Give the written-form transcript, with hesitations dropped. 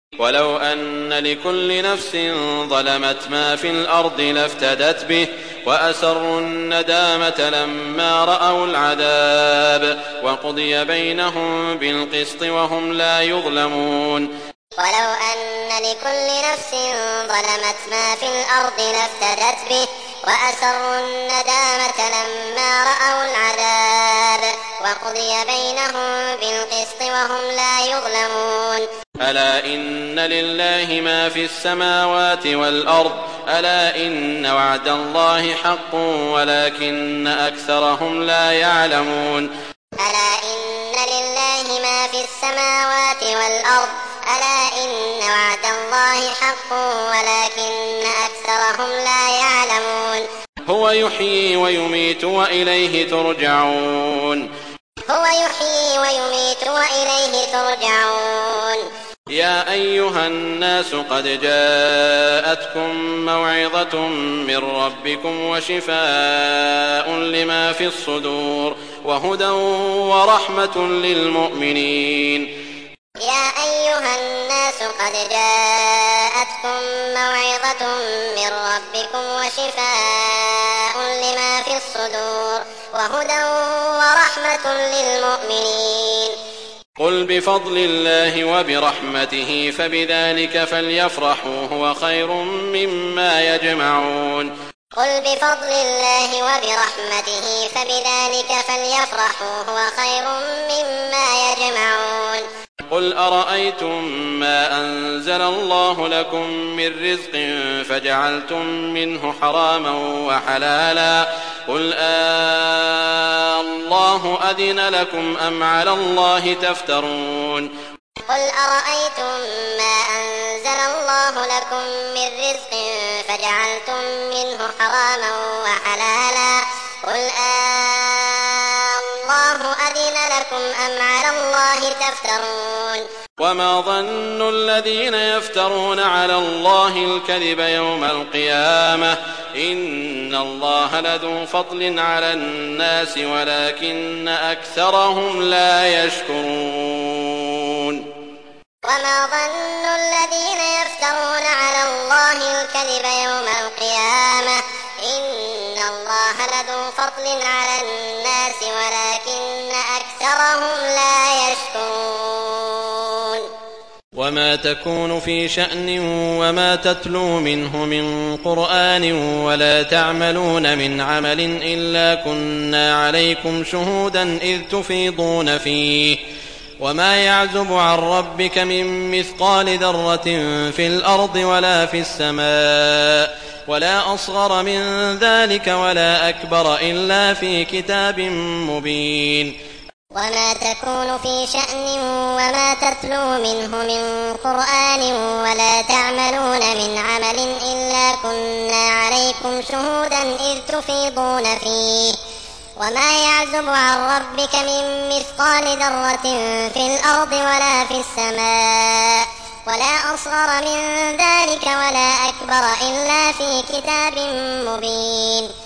ولو أن لكل نفس ظلمت ما في الأرض لافتدت به وأسروا الندامة لما رأوا العذاب وقضي بينهم بالقسط وهم لا يظلمون. ولو أن لكل نفس ظلمت ما في الأرض لافتدت به وأسروا الندامة لما رأوا العذاب وقضي بينهم بالقسط وهم لا يظلمون. ألا إن لله ما في السماوات والأرض ألا إن وعد الله حق ولكن أكثرهم لا يعلمون. ألا إن لله ما في السماوات والأرض ألا إن وعد الله حق ولكن أكثرهم لا يعلمون. هو يحيي ويميت وإليه ترجعون. هو يحيي ويميت وإليه ترجعون. يا أيها الناس قد جاءتكم موعظة من ربكم وشفاء لما في الصدور وهدى ورحمة للمؤمنين. يا أيها الناس قد جاءتكم موعظة من ربكم وشفاء لما في الصدور وهدى ورحمة للمؤمنين. قل بفضل الله وبرحمته فبذلك فليفرحوا هو خير مما يجمعون. قل بفضل الله وبرحمته فبذلك فليفرحوا هو خير مما يجمعون. قل أرأيتم ما أنزل الله لكم من رزق فجعلتم منه حراما وحلالا قل الله أذن لكم أم على الله تفترون. قل أرأيتم ما أنزل الله لكم من رزق فجعلتم منه حراما وحلالا قل الله أذن لكم أم على الله تفترون. وما ظن الذين يفترون على الله الكذب يوم القيامة إن الله لذو فضل على الناس ولكن أكثرهم لا يشكرون. وما ظن الذين يفترون على الله الكذب يوم القيامة إن الله لذو فضل على الناس ولكن أكثرهم لا يشكرون. وما تكون في شأن وما تتلو منه من قرآن ولا تعملون من عمل إلا كنا عليكم شهودا إذ تفيضون فيه وما يعزب عن ربك من مثقال ذرة في الأرض ولا في السماء ولا أصغر من ذلك ولا أكبر إلا في كتاب مبين. وما تكون في شأن وما تتلو منه من قرآن ولا تعملون من عمل إلا كنا عليكم شهودا إذ تفيضون فيه وما يعزب عن ربك من مثقال ذرة في الأرض ولا في السماء ولا أصغر من ذلك ولا أكبر إلا في كتاب مبين.